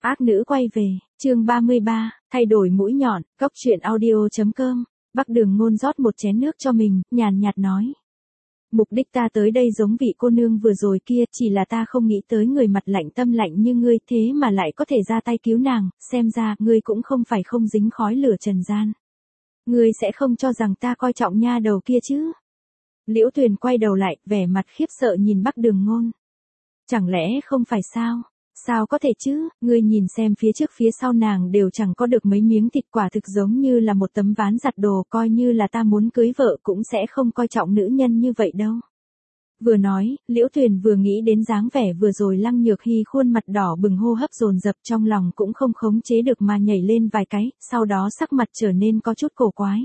Ác nữ quay về, chương 33, thay đổi mũi nhọn, góc truyện audio.com. Bắc Đường Ngôn rót một chén nước cho mình, nhàn nhạt nói. Mục đích ta tới đây giống vị cô nương vừa rồi kia, chỉ là ta không nghĩ tới người mặt lạnh tâm lạnh như ngươi thế mà lại có thể ra tay cứu nàng, xem ra ngươi cũng không phải không dính khói lửa trần gian. Ngươi sẽ không cho rằng ta coi trọng nha đầu kia chứ? Liễu Tuyền quay đầu lại, vẻ mặt khiếp sợ nhìn Bắc Đường Ngôn. Chẳng lẽ không phải sao? Sao có thể chứ, ngươi nhìn xem phía trước phía sau nàng đều chẳng có được mấy miếng thịt, quả thực giống như là một tấm ván giặt đồ, coi như là ta muốn cưới vợ cũng sẽ không coi trọng nữ nhân như vậy đâu. Vừa nói, Liễu Tuyền vừa nghĩ đến dáng vẻ vừa rồi Lăng Nhược Hy khuôn mặt đỏ bừng, hô hấp dồn dập, trong lòng cũng không khống chế được mà nhảy lên vài cái, sau đó sắc mặt trở nên có chút cổ quái.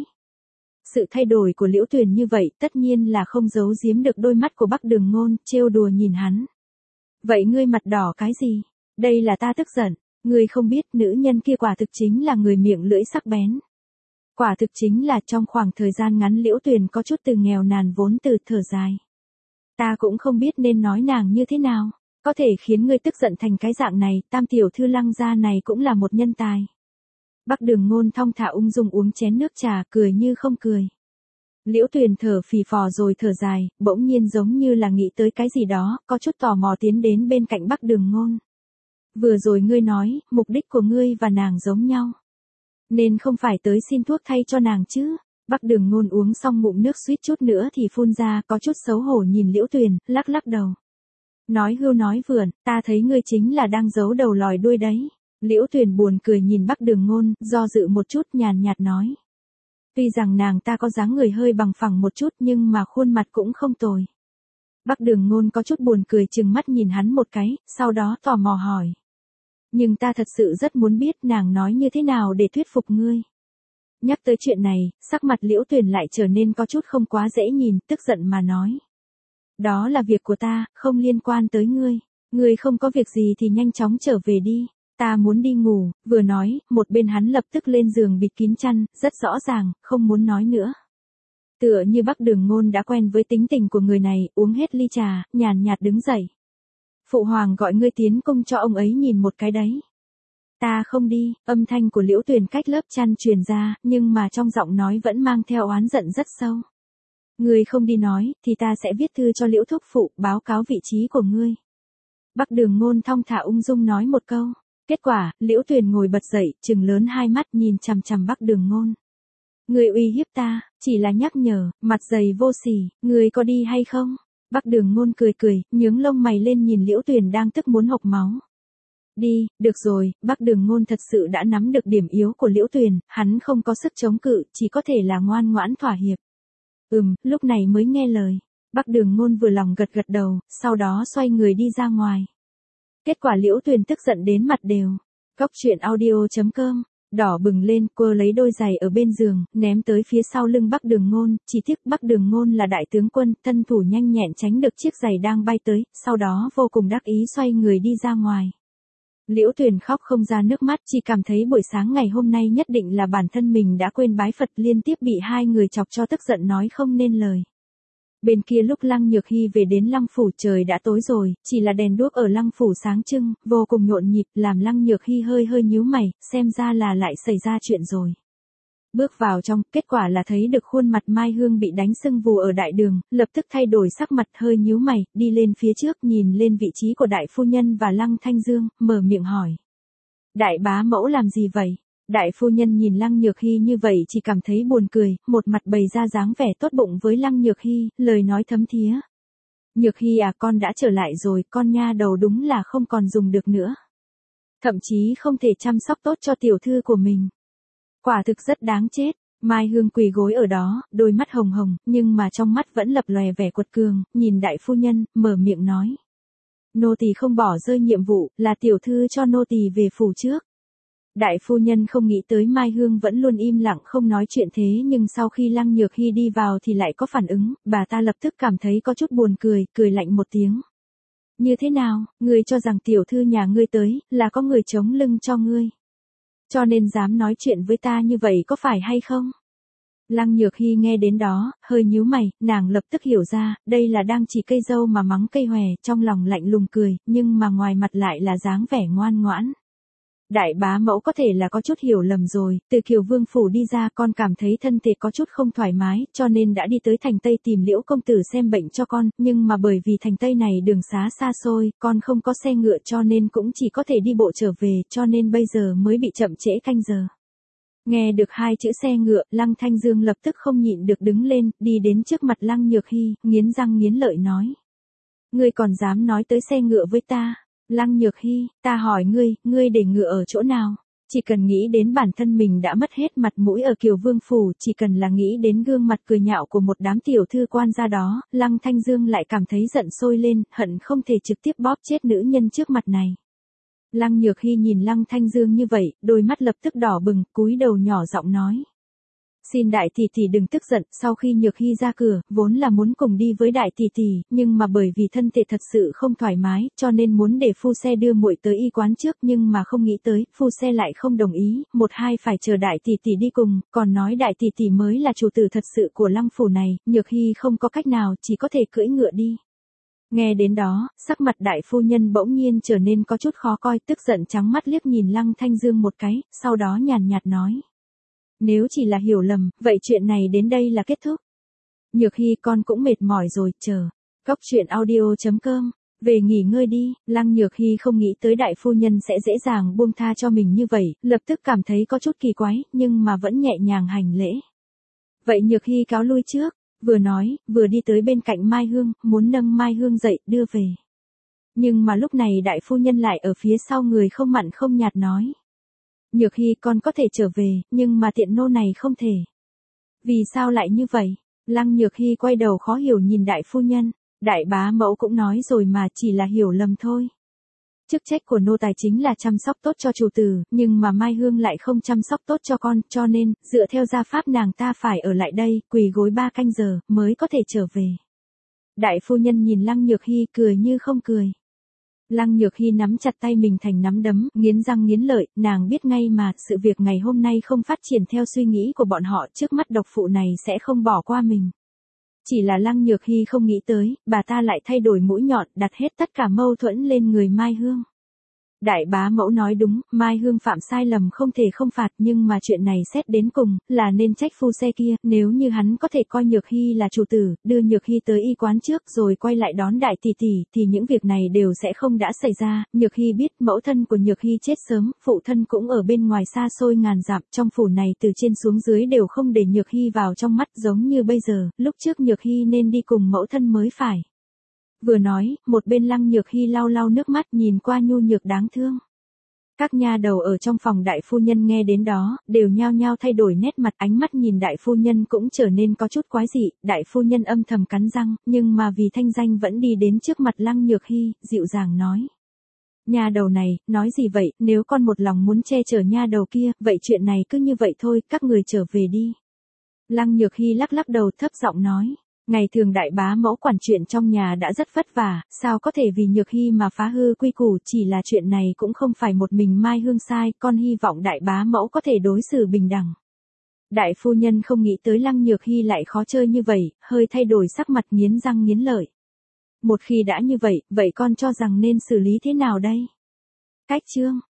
Sự thay đổi của Liễu Tuyền như vậy tất nhiên là không giấu giếm được đôi mắt của Bắc Đường Ngôn, trêu đùa nhìn hắn. Vậy ngươi mặt đỏ cái gì? Đây là ta tức giận, ngươi không biết nữ nhân kia quả thực chính là người miệng lưỡi sắc bén. Quả thực chính là trong khoảng thời gian ngắn Liễu Tuyền có chút từ nghèo nàn vốn từ thở dài. Ta cũng không biết nên nói nàng như thế nào, có thể khiến ngươi tức giận thành cái dạng này, tam tiểu thư Lăng gia này cũng là một nhân tài. Bắc Đường Ngôn thong thả ung dung uống chén nước trà, cười như không cười. Liễu Tuyền thở phì phò rồi thở dài, bỗng nhiên giống như là nghĩ tới cái gì đó, có chút tò mò tiến đến bên cạnh Bắc Đường Ngôn. Vừa rồi ngươi nói, mục đích của ngươi và nàng giống nhau. Nên không phải tới xin thuốc thay cho nàng chứ? Bắc Đường Ngôn uống xong ngụm nước suýt chút nữa thì phun ra, có chút xấu hổ nhìn Liễu Tuyền, lắc lắc đầu. Nói hưu nói vượn, ta thấy ngươi chính là đang giấu đầu lòi đuôi đấy. Liễu Tuyền buồn cười nhìn Bắc Đường Ngôn, do dự một chút nhàn nhạt nói. Tuy rằng nàng ta có dáng người hơi bằng phẳng một chút nhưng mà khuôn mặt cũng không tồi. Bắc Đường Ngôn có chút buồn cười trừng mắt nhìn hắn một cái, sau đó tò mò hỏi. Nhưng ta thật sự rất muốn biết nàng nói như thế nào để thuyết phục ngươi. Nhắc tới chuyện này, sắc mặt Liễu Tuyền lại trở nên có chút không quá dễ nhìn, tức giận mà nói. Đó là việc của ta, không liên quan tới ngươi. Ngươi không có việc gì thì nhanh chóng trở về đi. Ta muốn đi ngủ, vừa nói, một bên hắn lập tức lên giường bịt kín chăn, rất rõ ràng, không muốn nói nữa. Tựa như Bắc Đường Ngôn đã quen với tính tình của người này, uống hết ly trà, nhàn nhạt đứng dậy. Phụ hoàng gọi ngươi tiến cung cho ông ấy nhìn một cái đấy. Ta không đi, âm thanh của Liễu Tuyền cách lớp chăn truyền ra, nhưng mà trong giọng nói vẫn mang theo oán giận rất sâu. Ngươi không đi nói, thì ta sẽ viết thư cho Liễu thúc phụ, báo cáo vị trí của ngươi. Bắc Đường Ngôn thong thả ung dung nói một câu. Kết quả, Liễu Tuyền ngồi bật dậy, trừng lớn hai mắt nhìn chằm chằm Bắc Đường Ngôn. Ngươi uy hiếp ta, chỉ là nhắc nhở, mặt dày vô sỉ, ngươi có đi hay không? Bắc Đường Ngôn cười cười, nhướng lông mày lên nhìn Liễu Tuyền đang tức muốn hộc máu. Đi, được rồi, Bắc Đường Ngôn thật sự đã nắm được điểm yếu của Liễu Tuyền, hắn không có sức chống cự, chỉ có thể là ngoan ngoãn thỏa hiệp. Lúc này mới nghe lời. Bắc Đường Ngôn vừa lòng gật gật đầu, sau đó xoay người đi ra ngoài. Kết quả Liễu Tuyền tức giận đến mặt đều. Góc truyện audio.com, đỏ bừng lên, cô lấy đôi giày ở bên giường, ném tới phía sau lưng Bắc Đường Ngôn, chỉ tiếc Bắc Đường Ngôn là đại tướng quân, thân thủ nhanh nhẹn tránh được chiếc giày đang bay tới, sau đó vô cùng đắc ý xoay người đi ra ngoài. Liễu Tuyền khóc không ra nước mắt, chỉ cảm thấy buổi sáng ngày hôm nay nhất định là bản thân mình đã quên bái Phật, liên tiếp bị hai người chọc cho tức giận nói không nên lời. Bên kia lúc Lăng Nhược Hy về đến Lăng phủ trời đã tối rồi, chỉ là đèn đuốc ở Lăng phủ sáng trưng, vô cùng nhộn nhịp, làm Lăng Nhược Hy hơi nhíu mày, xem ra là lại xảy ra chuyện rồi. Bước vào trong, kết quả là thấy được khuôn mặt Mai Hương bị đánh sưng vù ở đại đường, lập tức thay đổi sắc mặt hơi nhíu mày, đi lên phía trước nhìn lên vị trí của đại phu nhân và Lăng Thanh Dương, mở miệng hỏi. Đại bá mẫu làm gì vậy? Đại phu nhân nhìn Lăng Nhược Hy như vậy chỉ cảm thấy buồn cười, một mặt bày ra dáng vẻ tốt bụng với Lăng Nhược Hy, lời nói thấm thía. Nhược Hy à, con đã trở lại rồi, con nha đầu đúng là không còn dùng được nữa. Thậm chí không thể chăm sóc tốt cho tiểu thư của mình. Quả thực rất đáng chết. Mai Hương quỳ gối ở đó, đôi mắt hồng hồng, nhưng mà trong mắt vẫn lập lòe vẻ quật cường, nhìn đại phu nhân, mở miệng nói. Nô tỳ không bỏ rơi nhiệm vụ, là tiểu thư cho nô tỳ về phủ trước. Đại phu nhân không nghĩ tới Mai Hương vẫn luôn im lặng không nói chuyện thế nhưng sau khi Lăng Nhược Hy đi vào thì lại có phản ứng, bà ta lập tức cảm thấy có chút buồn cười, cười lạnh một tiếng. Như thế nào, ngươi cho rằng tiểu thư nhà ngươi tới, là có người chống lưng cho ngươi. Cho nên dám nói chuyện với ta như vậy có phải hay không? Lăng Nhược Hy nghe đến đó, hơi nhíu mày, nàng lập tức hiểu ra, đây là đang chỉ cây dâu mà mắng cây hòe, trong lòng lạnh lùng cười, nhưng mà ngoài mặt lại là dáng vẻ ngoan ngoãn. Đại bá mẫu có thể là có chút hiểu lầm rồi, từ Kiều Vương phủ đi ra con cảm thấy thân thể có chút không thoải mái, cho nên đã đi tới thành Tây tìm Liễu công tử xem bệnh cho con, nhưng mà bởi vì thành Tây này đường xá xa xôi, con không có xe ngựa cho nên cũng chỉ có thể đi bộ trở về, cho nên bây giờ mới bị chậm trễ canh giờ. Nghe được hai chữ xe ngựa, Lăng Thanh Dương lập tức không nhịn được đứng lên, đi đến trước mặt Lăng Nhược Hy, nghiến răng nghiến lợi nói. Ngươi còn dám nói tới xe ngựa với ta? Lăng Nhược Hy, ta hỏi ngươi để ngựa ở chỗ nào? Chỉ cần nghĩ đến bản thân mình đã mất hết mặt mũi ở Kiều Vương phủ, chỉ cần là nghĩ đến gương mặt cười nhạo của một đám tiểu thư quan gia đó, Lăng Thanh Dương lại cảm thấy giận sôi lên, hận không thể trực tiếp bóp chết nữ nhân trước mặt này. Lăng Nhược Hy nhìn Lăng Thanh Dương như vậy, đôi mắt lập tức đỏ bừng, cúi đầu nhỏ giọng nói. Xin đại tỷ tỷ đừng tức giận, sau khi Nhược Hy ra cửa, vốn là muốn cùng đi với đại tỷ tỷ, nhưng mà bởi vì thân thể thật sự không thoải mái, cho nên muốn để phu xe đưa muội tới y quán trước, nhưng mà không nghĩ tới, phu xe lại không đồng ý, một hai phải chờ đại tỷ tỷ đi cùng, còn nói đại tỷ tỷ mới là chủ tử thật sự của Lăng phủ này, Nhược Hy không có cách nào, chỉ có thể cưỡi ngựa đi. Nghe đến đó, sắc mặt đại phu nhân bỗng nhiên trở nên có chút khó coi, tức giận trắng mắt liếc nhìn Lăng Thanh Dương một cái, sau đó nhàn nhạt nói. Nếu chỉ là hiểu lầm, vậy chuyện này đến đây là kết thúc. Nhược Hy con cũng mệt mỏi rồi, chờ. Cốc truyện audio.com, về nghỉ ngơi đi. Lăng Nhược Hy không nghĩ tới đại phu nhân sẽ dễ dàng buông tha cho mình như vậy, lập tức cảm thấy có chút kỳ quái, nhưng mà vẫn nhẹ nhàng hành lễ. Vậy Nhược Hy cáo lui trước, vừa nói, vừa đi tới bên cạnh Mai Hương, muốn nâng Mai Hương dậy, đưa về. Nhưng mà lúc này đại phu nhân lại ở phía sau người không mặn không nhạt nói. Nhược Hy con có thể trở về, nhưng mà tiện nô này không thể. Vì sao lại như vậy? Lăng Nhược Hy quay đầu khó hiểu nhìn đại phu nhân. Đại bá mẫu cũng nói rồi mà, chỉ là hiểu lầm thôi. Chức trách của nô tài chính là chăm sóc tốt cho chủ tử, nhưng mà Mai Hương lại không chăm sóc tốt cho con, cho nên, dựa theo gia pháp nàng ta phải ở lại đây, quỳ gối 3 canh giờ, mới có thể trở về. Đại phu nhân nhìn Lăng Nhược Hy cười như không cười. Lăng Nhược Hy nắm chặt tay mình thành nắm đấm, nghiến răng nghiến lợi, nàng biết ngay mà, sự việc ngày hôm nay không phát triển theo suy nghĩ của bọn họ, trước mắt độc phụ này sẽ không bỏ qua mình. Chỉ là Lăng Nhược Hy không nghĩ tới, bà ta lại thay đổi mũi nhọn, đặt hết tất cả mâu thuẫn lên người Mai Hương. Đại bá mẫu nói đúng, Mai Hương phạm sai lầm không thể không phạt, nhưng mà chuyện này xét đến cùng, là nên trách phu xe kia, nếu như hắn có thể coi Nhược Hy là chủ tử, đưa Nhược Hy tới y quán trước rồi quay lại đón đại tỷ tỷ, thì những việc này đều sẽ không đã xảy ra. Nhược Hy biết mẫu thân của Nhược Hy chết sớm, phụ thân cũng ở bên ngoài xa xôi ngàn dặm, trong phủ này từ trên xuống dưới đều không để Nhược Hy vào trong mắt, giống như bây giờ, lúc trước Nhược Hy nên đi cùng mẫu thân mới phải. Vừa nói, một bên Lăng Nhược Hy lau lau nước mắt nhìn qua nhu nhược đáng thương. Các nha đầu ở trong phòng đại phu nhân nghe đến đó, đều nhao nhao thay đổi nét mặt, ánh mắt nhìn đại phu nhân cũng trở nên có chút quái dị, đại phu nhân âm thầm cắn răng, nhưng mà vì thanh danh vẫn đi đến trước mặt Lăng Nhược Hy, dịu dàng nói. Nha đầu này, nói gì vậy, nếu con một lòng muốn che chở nha đầu kia, vậy chuyện này cứ như vậy thôi, các người trở về đi. Lăng Nhược Hy lắc lắc đầu thấp giọng nói. Ngày thường đại bá mẫu quản chuyện trong nhà đã rất vất vả, sao có thể vì Nhược Hy mà phá hư quy củ, chỉ là chuyện này cũng không phải một mình Mai Hương sai, con hy vọng đại bá mẫu có thể đối xử bình đẳng. Đại phu nhân không nghĩ tới Lăng Nhược Hy lại khó chơi như vậy, hơi thay đổi sắc mặt nghiến răng nghiến lợi. Một khi đã như vậy, vậy con cho rằng nên xử lý thế nào đây? Cách chương